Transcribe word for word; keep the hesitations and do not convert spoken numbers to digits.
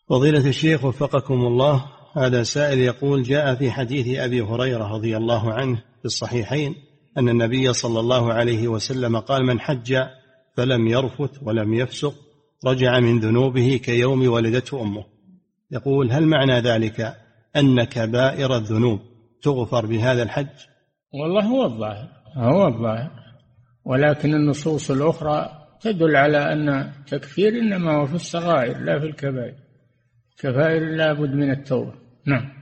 فضيلة الشيخ وفقكم الله، هذا سائل يقول: جاء في حديث أبي هريرة رضي الله عنه في الصحيحين أن النبي صلى الله عليه وسلم قال: من حج فلم يرفث ولم يفسق رجع من ذنوبه كيوم ولدته أمه. يقول: هل معنى ذلك أن كبائر الذنوب تغفر بهذا الحج؟ والله هو الظاهر هو الظاهر ولكن النصوص الأخرى تدل على أن تكفير إنما هو في الصغائر لا في الكبائر. كبائر لا بد من التوبة. نعم.